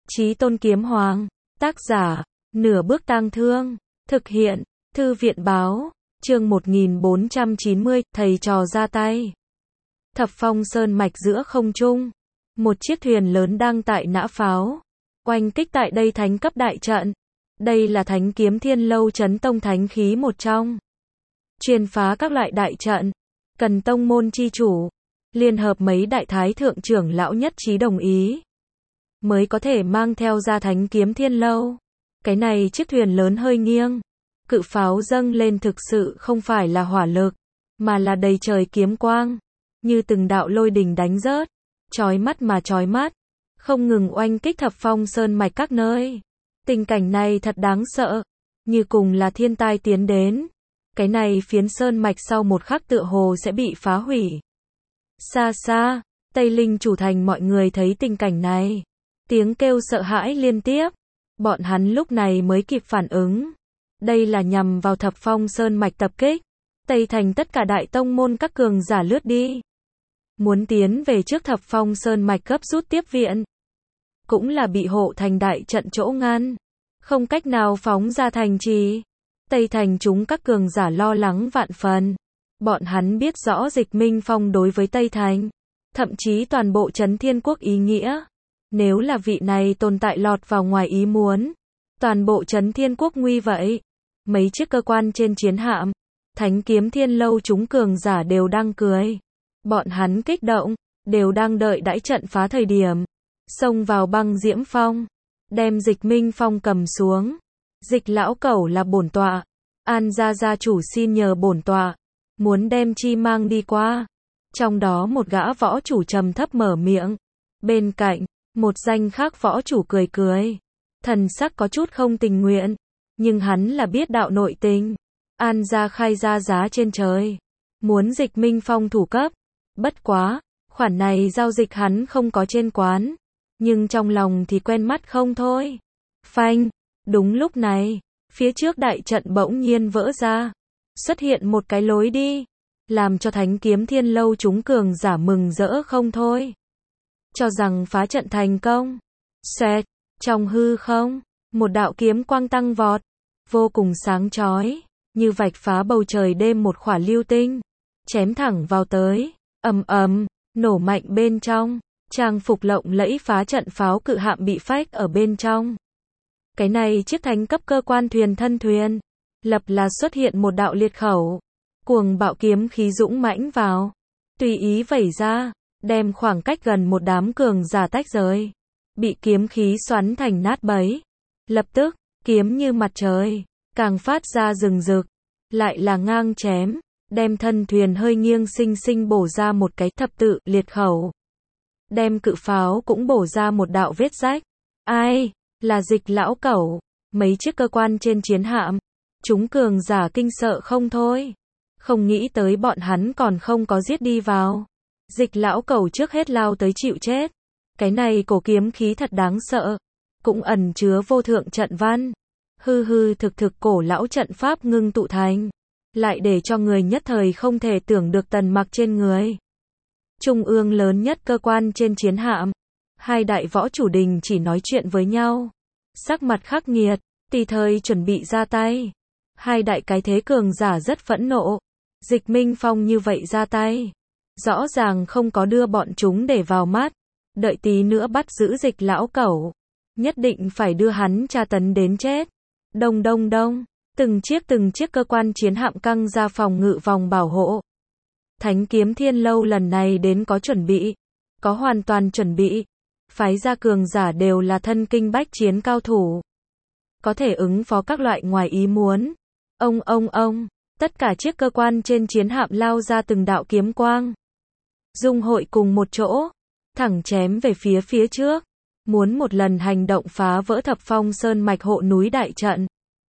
Chí Tôn Kiếm Hoàng. Tác giả, Nửa Bước Tang Thương. Thực hiện, Thư viện báo. Chương 1490, thầy trò ra tay. Thập Phong Sơn mạch giữa không trung. Một chiếc thuyền lớn đang tại nã pháo. Oanh kích tại đây thánh cấp đại trận. Đây là Thánh Kiếm Thiên Lâu Chấn Tông thánh khí một trong. Chuyên phá các loại đại trận. Cần tông môn chi chủ. Liên hợp mấy đại thái thượng trưởng lão nhất trí đồng ý. Mới có thể mang theo ra Thánh Kiếm Thiên Lâu. Cái này chiếc thuyền lớn hơi nghiêng. Cự pháo dâng lên thực sự không phải là hỏa lực, mà là đầy trời kiếm quang. Như từng đạo lôi đình đánh rớt. Chói mắt mà chói mắt. Không ngừng oanh kích Thập Phong Sơn mạch các nơi. Tình cảnh này thật đáng sợ. Như cùng là thiên tai tiến đến. Cái này phiến sơn mạch sau một khắc tựa hồ sẽ bị phá hủy. Xa xa, Tây Linh chủ thành mọi người thấy tình cảnh này. Tiếng kêu sợ hãi liên tiếp. Bọn hắn lúc này mới kịp phản ứng. Đây là nhằm vào Thập Phong Sơn mạch tập kích. Tây thành tất cả đại tông môn các cường giả lướt đi. Muốn tiến về trước Thập Phong Sơn mạch gấp rút tiếp viện. Cũng là bị hộ thành đại trận chỗ ngăn. Không cách nào phóng ra thành trì. Tây thành chúng các cường giả lo lắng vạn phần. Bọn hắn biết rõ Dịch Minh Phong đối với Tây thành. Thậm chí toàn bộ Trấn Thiên Quốc ý nghĩa. Nếu là vị này tồn tại lọt vào ngoài ý muốn. Toàn bộ Trấn Thiên Quốc nguy vậy. Mấy chiếc cơ quan trên chiến hạm. Thánh Kiếm Thiên Lâu chúng cường giả đều đang cười. Bọn hắn kích động. Đều đang đợi đãi trận phá thời điểm. Xông vào băng diễm phong. Đem Dịch Minh Phong cầm xuống. Dịch lão cẩu là bổn tọa. An gia gia chủ xin nhờ bổn tọa. Muốn đem chi mang đi qua. Trong đó một gã võ chủ trầm thấp mở miệng. Bên cạnh, một danh khác võ chủ cười cười. Thần sắc có chút không tình nguyện. Nhưng hắn là biết đạo nội tình. An gia khai ra giá trên trời. Muốn Dịch Minh Phong thủ cấp. Bất quá, khoản này giao dịch hắn không có trên quán. Nhưng trong lòng thì quen mắt không thôi. Phanh, đúng lúc này, phía trước đại trận bỗng nhiên vỡ ra. Xuất hiện một cái lối đi. Làm cho Thánh Kiếm Thiên Lâu chúng cường giả mừng rỡ không thôi. Cho rằng phá trận thành công. Xoẹt, trong hư không, một đạo kiếm quang tăng vọt. Vô cùng sáng chói. Như vạch phá bầu trời đêm một khỏa lưu tinh. Chém thẳng vào tới. Ầm ầm, nổ mạnh bên trong. Trang phục lộng lẫy phá trận pháo cự hạm bị phách ở bên trong. Cái này chiếc thánh cấp cơ quan thuyền thân thuyền. Lập là xuất hiện một đạo liệt khẩu. Cuồng bạo kiếm khí dũng mãnh vào. Tùy ý vẩy ra. Đem khoảng cách gần một đám cường giả tách rời. Bị kiếm khí xoắn thành nát bấy. Lập tức, kiếm như mặt trời. Càng phát ra rừng rực. Lại là ngang chém. Đem thân thuyền hơi nghiêng xinh xinh bổ ra một cái thập tự liệt khẩu. Đem cự pháo cũng bổ ra một đạo vết rách. Ai? Là Dịch lão cẩu. Mấy chiếc cơ quan trên chiến hạm. Chúng cường giả kinh sợ không thôi. Không nghĩ tới bọn hắn còn không có giết đi vào. Dịch lão cẩu trước hết lao tới chịu chết. Cái này cổ kiếm khí thật đáng sợ. Cũng ẩn chứa vô thượng trận văn. Hư hư thực thực cổ lão trận pháp ngưng tụ thành. Lại để cho người nhất thời không thể tưởng được tần mặc trên người. Trung ương lớn nhất cơ quan trên chiến hạm. Hai đại võ chủ đình chỉ nói chuyện với nhau. Sắc mặt khắc nghiệt, tùy thời chuẩn bị ra tay. Hai đại cái thế cường giả rất phẫn nộ. Dịch Minh Phong như vậy ra tay. Rõ ràng không có đưa bọn chúng để vào mắt. Đợi tí nữa bắt giữ Dịch lão cẩu. Nhất định phải đưa hắn tra tấn đến chết. Đông đông đông. Từng chiếc cơ quan chiến hạm căng ra phòng ngự vòng bảo hộ. Thánh Kiếm Thiên Lâu lần này đến có chuẩn bị. Có hoàn toàn chuẩn bị. Phái ra cường giả đều là thân kinh bách chiến cao thủ. Có thể ứng phó các loại ngoài ý muốn. Ông. Tất cả chiếc cơ quan trên chiến hạm lao ra từng đạo kiếm quang. Dung hội cùng một chỗ. Thẳng chém về phía trước. Muốn một lần hành động phá vỡ Thập Phong Sơn mạch hộ núi đại trận.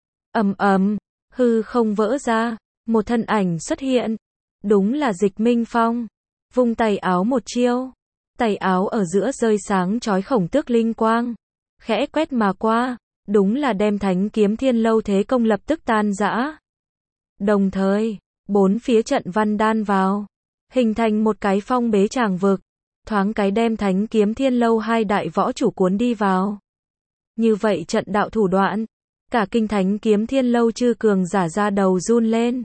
Ầm, hư không vỡ ra. Một thân ảnh xuất hiện. Đúng là Dịch Minh Phong. Vung tay áo một chiêu. Tay áo ở giữa rơi sáng chói khổng tước linh quang. Khẽ quét mà qua. Đúng là đem Thánh Kiếm Thiên Lâu thế công lập tức tan rã. Đồng thời, bốn phía trận văn đan vào. Hình thành một cái phong bế tràng vực. Thoáng cái đem Thánh Kiếm Thiên Lâu hai đại võ chủ cuốn đi vào. Như vậy trận đạo thủ đoạn, cả kinh thánh kiếm thiên lâu chư cường giả ra đầu run lên.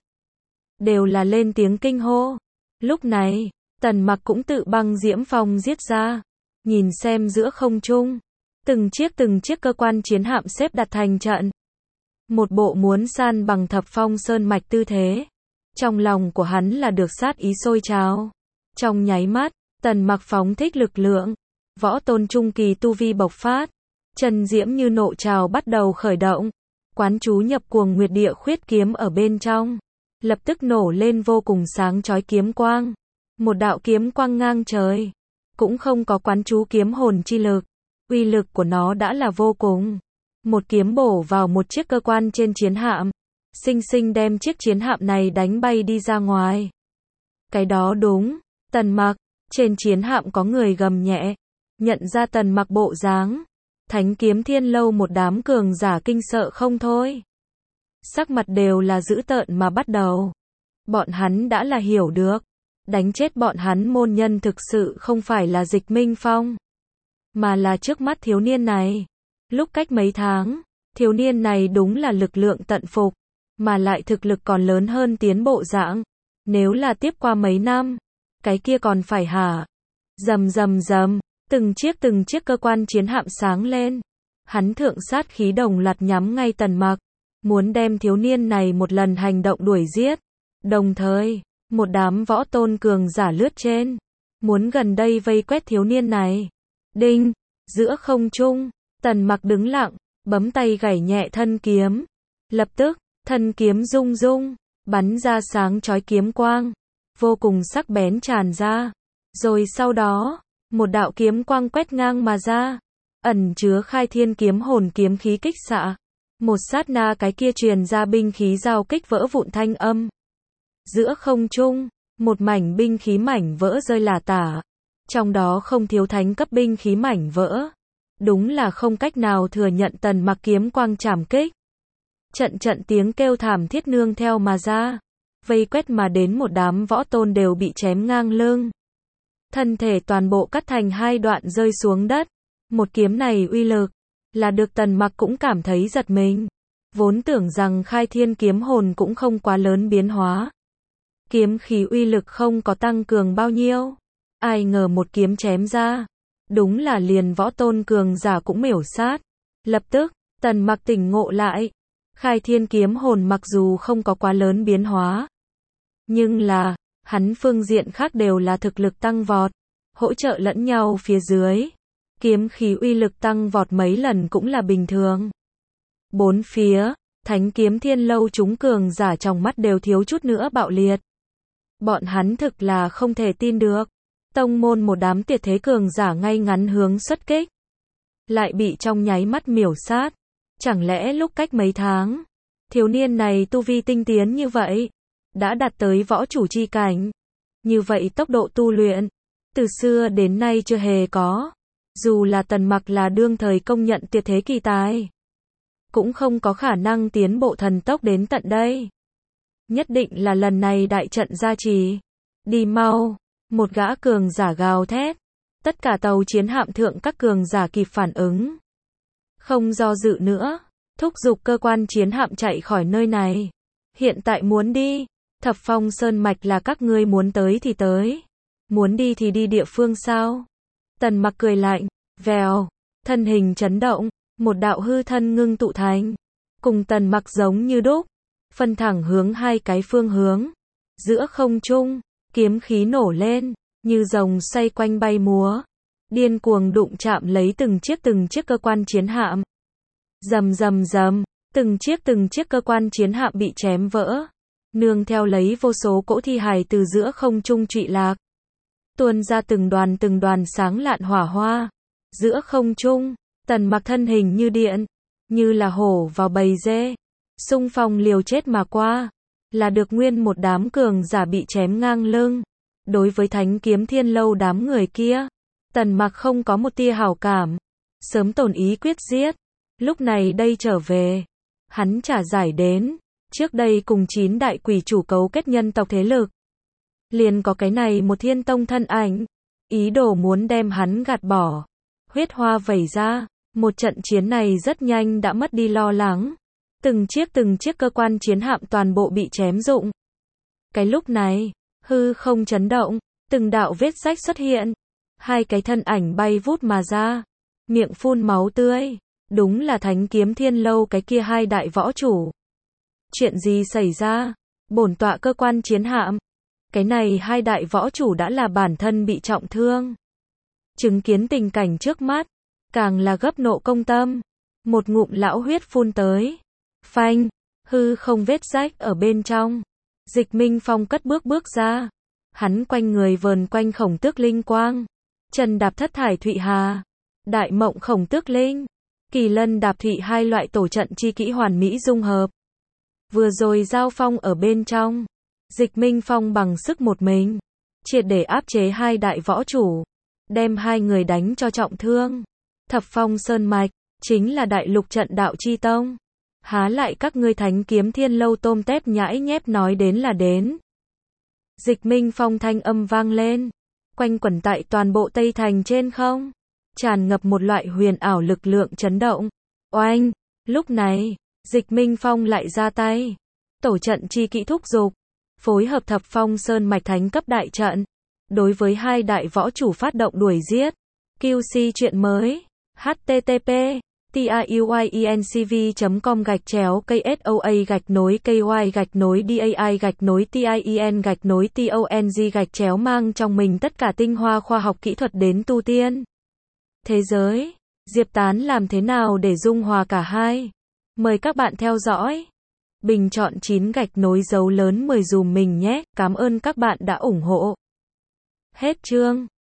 Đều là lên tiếng kinh hô. Lúc này, Tần Mặc cũng tự băng diễm phong giết ra. Nhìn xem giữa không trung, từng chiếc cơ quan chiến hạm xếp đặt thành trận. Một bộ muốn san bằng Thập Phong Sơn mạch tư thế. Trong lòng của hắn là được sát ý sôi trào. Trong nháy mắt, Tần Mặc phóng thích lực lượng, võ tôn trung kỳ tu vi bộc phát, chân diễm như nộ trào bắt đầu khởi động, quán chú nhập cuồng nguyệt địa khuyết kiếm ở bên trong, lập tức nổ lên vô cùng sáng chói kiếm quang, một đạo kiếm quang ngang trời, cũng không có quán chú kiếm hồn chi lực, uy lực của nó đã là vô cùng. Một kiếm bổ vào một chiếc cơ quan trên chiến hạm, sinh sinh đem chiếc chiến hạm này đánh bay đi ra ngoài. Cái đó đúng, Tần Mặc, trên chiến hạm có người gầm nhẹ, nhận ra Tần Mặc bộ dáng, thánh kiếm thiên lâu một đám cường giả kinh sợ không thôi. Sắc mặt đều là dữ tợn mà bắt đầu. Bọn hắn đã là hiểu được, đánh chết bọn hắn môn nhân thực sự không phải là Dịch Minh Phong, mà là trước mắt thiếu niên này. Lúc cách mấy tháng, thiếu niên này đúng là lực lượng tận phục, mà lại thực lực còn lớn hơn tiến bộ dạng. Nếu là tiếp qua mấy năm, cái kia còn phải hả? Rầm rầm rầm, từng chiếc cơ quan chiến hạm sáng lên. Hắn thượng sát khí đồng loạt nhắm ngay Tần Mặc, muốn đem thiếu niên này một lần hành động đuổi giết. Đồng thời, một đám võ tôn cường giả lướt trên, muốn gần đây vây quét thiếu niên này. Đinh, giữa không trung, Tần Mặc đứng lặng, bấm tay gảy nhẹ thân kiếm. Lập tức, thân kiếm rung rung, bắn ra sáng chói kiếm quang, vô cùng sắc bén tràn ra. Rồi sau đó, một đạo kiếm quang quét ngang mà ra, ẩn chứa khai thiên kiếm hồn kiếm khí kích xạ. Một sát na cái kia truyền ra binh khí giao kích vỡ vụn thanh âm. Giữa không trung, một mảnh binh khí mảnh vỡ rơi lả tả. Trong đó không thiếu thánh cấp binh khí mảnh vỡ. Đúng là không cách nào thừa nhận Tần Mặc kiếm quang chảm kích. Trận tiếng kêu thảm thiết nương theo mà ra. Vây quét mà đến một đám võ tôn đều bị chém ngang lưng. Thân thể toàn bộ cắt thành hai đoạn rơi xuống đất. Một kiếm này uy lực, là được Tần Mặc cũng cảm thấy giật mình. Vốn tưởng rằng khai thiên kiếm hồn cũng không quá lớn biến hóa. Kiếm khí uy lực không có tăng cường bao nhiêu. Ai ngờ một kiếm chém ra. Đúng là liền võ tôn cường giả cũng miểu sát. Lập tức, Tần Mặc tỉnh ngộ lại. Khai thiên kiếm hồn mặc dù không có quá lớn biến hóa. Nhưng là, hắn phương diện khác đều là thực lực tăng vọt. Hỗ trợ lẫn nhau phía dưới. Kiếm khí uy lực tăng vọt mấy lần cũng là bình thường. Bốn phía, thánh kiếm thiên lâu chúng cường giả trong mắt đều thiếu chút nữa bạo liệt. Bọn hắn thực là không thể tin được. Tông môn một đám tuyệt thế cường giả ngay ngắn hướng xuất kích. Lại bị trong nháy mắt miểu sát. Chẳng lẽ lúc cách mấy tháng, thiếu niên này tu vi tinh tiến như vậy, đã đạt tới võ chủ chi cảnh. Như vậy tốc độ tu luyện, từ xưa đến nay chưa hề có. Dù là Tần Mặc là đương thời công nhận tuyệt thế kỳ tài, cũng không có khả năng tiến bộ thần tốc đến tận đây. Nhất định là lần này đại trận gia trì. Đi mau, một gã cường giả gào thét. Tất cả tàu chiến hạm thượng các cường giả kịp phản ứng. Không do dự nữa, thúc giục cơ quan chiến hạm chạy khỏi nơi này. Hiện tại muốn đi, Thập Phong Sơn mạch là các ngươi muốn tới thì tới. Muốn đi thì đi địa phương sao? Tần Mặc cười lạnh, vèo, thân hình chấn động, một đạo hư thân ngưng tụ thành, cùng Tần Mặc giống như đúc, phân thẳng hướng hai cái phương hướng. Giữa không trung, kiếm khí nổ lên, như rồng xoay quanh bay múa, điên cuồng đụng chạm lấy từng chiếc cơ quan chiến hạm. Rầm rầm rầm, từng chiếc cơ quan chiến hạm bị chém vỡ, nương theo lấy vô số cỗ thi hài từ giữa không trung trụy lạc. Tuôn ra từng đoàn sáng lạn hỏa hoa. Giữa không trung, Tần Mặc thân hình như điện, như là hổ vào bầy dê, xung phong liều chết mà qua, là được nguyên một đám cường giả bị chém ngang lưng. Đối với thánh kiếm thiên lâu đám người kia, Tần Mặc không có một tia hảo cảm, sớm tổn ý quyết giết. Lúc này đây trở về, hắn trả giải đến, trước đây cùng 9 đại quỷ chủ cấu kết nhân tộc thế lực. Liền có cái này một thiên tông thân ảnh, ý đồ muốn đem hắn gạt bỏ. Huyết hoa vẩy ra, Một trận chiến này rất nhanh đã mất đi lo lắng. Từng chiếc cơ quan chiến hạm toàn bộ bị chém rụng. Cái lúc này, hư không chấn động, từng đạo vết rách xuất hiện. Hai cái thân ảnh bay vút mà ra, miệng phun máu tươi. Đúng là Thánh Kiếm Thiên Lâu cái kia hai đại võ chủ. Chuyện gì xảy ra? Bổn tọa cơ quan chiến hạm. Cái này hai đại võ chủ đã là bản thân bị trọng thương. Chứng kiến tình cảnh trước mắt, càng là gấp nộ công tâm. Một ngụm lão huyết phun tới. Phanh, hư không vết rách ở bên trong. Dịch Minh Phong cất bước ra. Hắn quanh người vờn quanh Khổng Tước linh quang. Chân đạp Thất Thải Thụy Hà, Đại Mộng Khổng Tước linh, Kỳ Lân Đạp Thụy hai loại tổ trận chi kỹ hoàn mỹ dung hợp. Vừa rồi giao phong ở bên trong, Dịch Minh Phong bằng sức một mình, triệt để áp chế hai đại võ chủ, đem hai người đánh cho trọng thương. Thập Phong Sơn Mạch, chính là đại lục trận đạo chi tông. Há lại các ngươi Thánh Kiếm Thiên Lâu tôm tép nhãi nhép nói đến là đến. Dịch Minh Phong thanh âm vang lên, quanh quẩn tại toàn bộ Tây Thành trên không, tràn ngập một loại huyền ảo lực lượng chấn động. Oanh, lúc này, Dịch Minh Phong lại ra tay. Tổ trận chi kỹ thúc dục, phối hợp Thập Phong Sơn Mạch thánh cấp đại trận, đối với hai đại võ chủ phát động đuổi giết. QC chuyện mới, http tiyuinCV.com/KSOA-KY-DAI-TIEN-TONG mang trong mình tất cả tinh hoa khoa học kỹ thuật đến tu tiên. Thế giới, Diệp Tán làm thế nào để dung hòa cả hai? Mời các bạn theo dõi. Bình chọn 9 gạch nối dấu lớn 10 dùm mình nhé. Cảm ơn các bạn đã ủng hộ. Hết chương.